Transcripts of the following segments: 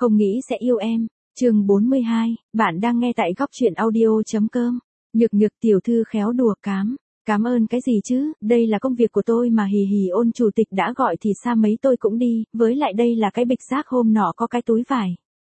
Không nghĩ sẽ yêu em. Chương 42, bạn đang nghe tại góc truyện audio.com. Nhược nhược tiểu thư khéo đùa cám. Cảm ơn cái gì chứ, đây là công việc của tôi mà hì hì. Ôn chủ tịch đã gọi thì xa mấy tôi cũng đi, với lại đây là cái bịch rác hôm nọ có cái túi vải.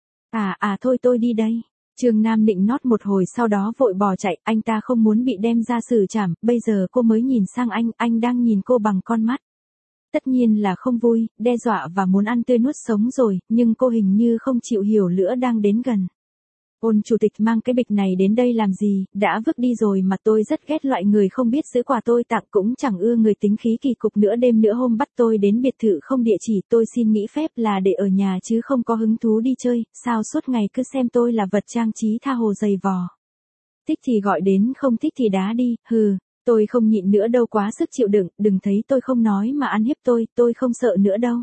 Thôi tôi đi đây. Trương Nam nịnh nót một hồi sau đó vội bỏ chạy, anh ta không muốn bị đem ra xử trảm, bây giờ cô mới nhìn sang anh đang nhìn cô bằng con mắt. Tất nhiên là không vui, đe dọa và muốn ăn tươi nuốt sống rồi, nhưng cô hình như không chịu hiểu lửa đang đến gần. Ôn chủ tịch mang cái bịch này đến đây làm gì, đã vứt đi rồi mà. Tôi rất ghét loại người không biết giữ quà tôi tặng, cũng chẳng ưa người tính khí kỳ cục. Nữa đêm nữa hôm bắt tôi đến biệt thự không địa chỉ, tôi xin nghỉ phép là để ở nhà chứ không có hứng thú đi chơi, sao suốt ngày cứ xem tôi là vật trang trí tha hồ giày vò. Thích thì gọi đến, không thích thì đá đi, hừ. Tôi không nhịn nữa đâu, quá sức chịu đựng, đừng thấy tôi không nói mà ăn hiếp tôi không sợ nữa đâu.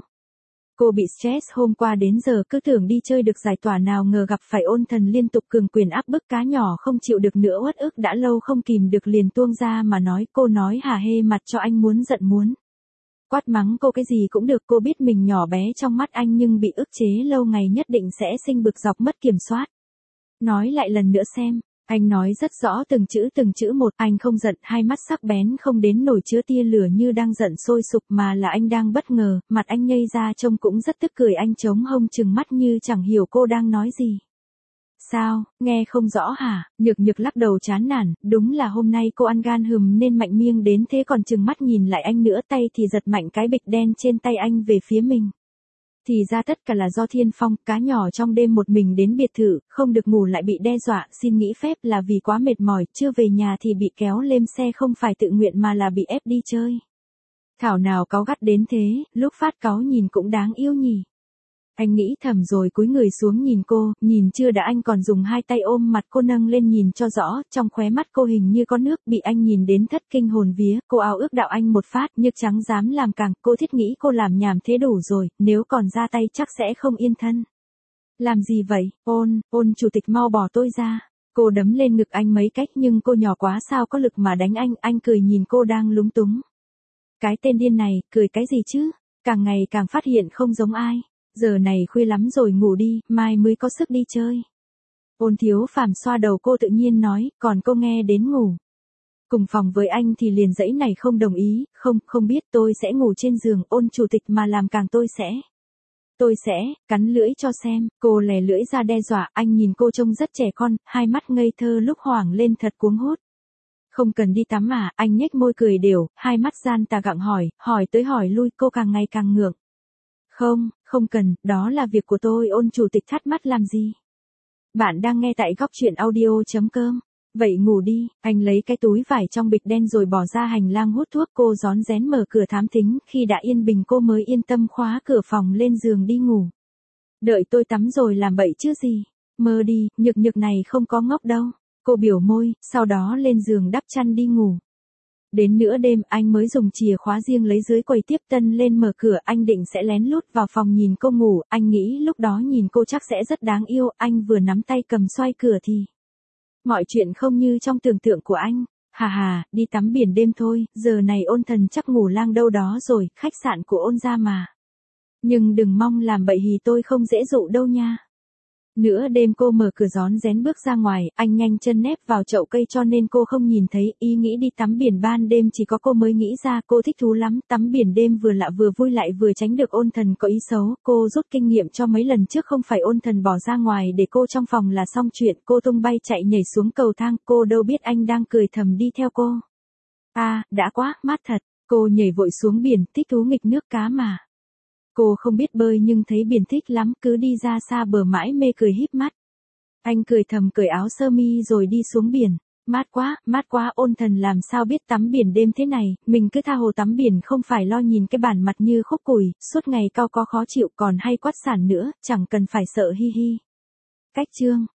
Cô bị stress hôm qua đến giờ cứ tưởng đi chơi được giải tỏa, nào ngờ gặp phải Ôn Thần liên tục cường quyền áp bức. Cá nhỏ không chịu được nữa uất ức đã lâu không kìm được liền tuông ra mà nói. Cô nói hả hê mặt cho anh muốn giận muốn. Quát mắng cô cái gì cũng được, cô biết mình nhỏ bé trong mắt anh nhưng bị ức chế lâu ngày nhất định sẽ sinh bực dọc mất kiểm soát. Nói lại lần nữa xem. Anh nói rất rõ từng chữ một, anh không giận, hai mắt sắc bén không đến nổi chứa tia lửa như đang giận sôi sục, mà là anh đang bất ngờ, mặt anh nhây ra trông cũng rất tức cười. Anh chống hông trừng mắt như chẳng hiểu cô đang nói gì. Sao, nghe không rõ hả? Nhược nhược lắc đầu chán nản, đúng là hôm nay cô ăn gan hùm nên mạnh miệng đến thế, còn trừng mắt nhìn lại anh nữa, tay thì giật mạnh cái bịch đen trên tay anh về phía mình. Thì ra tất cả là do Thiên Phong. Cá nhỏ trong đêm một mình đến biệt thự, không được ngủ lại bị đe dọa, xin nghỉ phép là vì quá mệt mỏi, chưa về nhà thì bị kéo lên xe, không phải tự nguyện mà là bị ép đi chơi. Thảo nào cáu gắt đến thế, lúc phát cáu nhìn cũng đáng yêu nhỉ. Anh nghĩ thầm rồi cúi người xuống nhìn cô, nhìn chưa đã anh còn dùng hai tay ôm mặt cô nâng lên nhìn cho rõ, trong khóe mắt cô hình như có nước, bị anh nhìn đến thất kinh hồn vía. Cô ao ước đạo anh một phát, nhưng chẳng dám làm càng, cô thiết nghĩ cô làm nhảm thế đủ rồi, nếu còn ra tay chắc sẽ không yên thân. Làm gì vậy, ôn chủ tịch mau bỏ tôi ra. Cô đấm lên ngực anh mấy cách nhưng cô nhỏ quá sao có lực mà đánh anh cười nhìn cô đang lúng túng. Cái tên điên này, cười cái gì chứ, càng ngày càng phát hiện không giống ai. Giờ này khuya lắm rồi, ngủ đi, mai mới có sức đi chơi. Ôn Thiếu Phàm xoa đầu cô tự nhiên nói, còn cô nghe đến ngủ cùng phòng với anh thì liền dãy này không đồng ý, không biết, tôi sẽ ngủ trên giường. Ôn chủ tịch mà làm càng tôi sẽ, cắn lưỡi cho xem. Cô lè lưỡi ra đe dọa, anh nhìn cô trông rất trẻ con, hai mắt ngây thơ lúc hoảng lên thật cuống hút. Không cần đi tắm à, anh nhếch môi cười đều, hai mắt gian tà gặng hỏi tới hỏi lui, cô càng ngày càng ngượng. Không cần, đó là việc của tôi. Ôn chủ tịch thắt mắt làm gì? Bạn đang nghe tại góc truyện audio.com. Vậy ngủ đi. Anh lấy cái túi vải trong bịch đen rồi bỏ ra hành lang hút thuốc. Cô rón rén mở cửa thám thính, khi đã yên bình cô mới yên tâm khóa cửa phòng lên giường đi ngủ. Đợi tôi tắm rồi làm bậy chứ gì. Mơ đi, nhược này không có ngốc đâu. Cô biểu môi, sau đó lên giường đắp chăn đi ngủ. Đến nửa đêm anh mới dùng chìa khóa riêng lấy dưới quầy tiếp tân lên mở cửa. Anh định sẽ lén lút vào phòng nhìn cô ngủ, anh nghĩ lúc đó nhìn cô chắc sẽ rất đáng yêu. Anh vừa nắm tay cầm xoay cửa thì mọi chuyện không như trong tưởng tượng của anh. Đi tắm biển đêm thôi, giờ này Ôn Thần chắc ngủ lang đâu đó rồi, khách sạn của Ôn gia mà. Nhưng đừng mong làm bậy hì, tôi không dễ dụ đâu nha. Nửa đêm cô mở cửa rón rén bước ra ngoài, anh nhanh chân nép vào chậu cây cho nên cô không nhìn thấy. Ý nghĩ đi tắm biển ban đêm chỉ có cô mới nghĩ ra, cô thích thú lắm, tắm biển đêm vừa lạ vừa vui lại vừa tránh được Ôn Thần có ý xấu. Cô rút kinh nghiệm cho mấy lần trước, không phải Ôn Thần bỏ ra ngoài để cô trong phòng là xong chuyện. Cô tung bay chạy nhảy xuống cầu thang, cô đâu biết anh đang cười thầm đi theo cô. Đã quá, mát thật. Cô nhảy vội xuống biển, thích thú nghịch nước cá mà. Cô không biết bơi nhưng thấy biển thích lắm, cứ đi ra xa bờ mãi mê cười híp mắt. Anh cười thầm cởi áo sơ mi rồi đi xuống biển. Mát quá, Ôn Thần làm sao biết tắm biển đêm thế này, mình cứ tha hồ tắm biển không phải lo nhìn cái bản mặt như khúc củi, suốt ngày cau có khó chịu còn hay quát sản nữa, chẳng cần phải sợ hi hi. Cách chương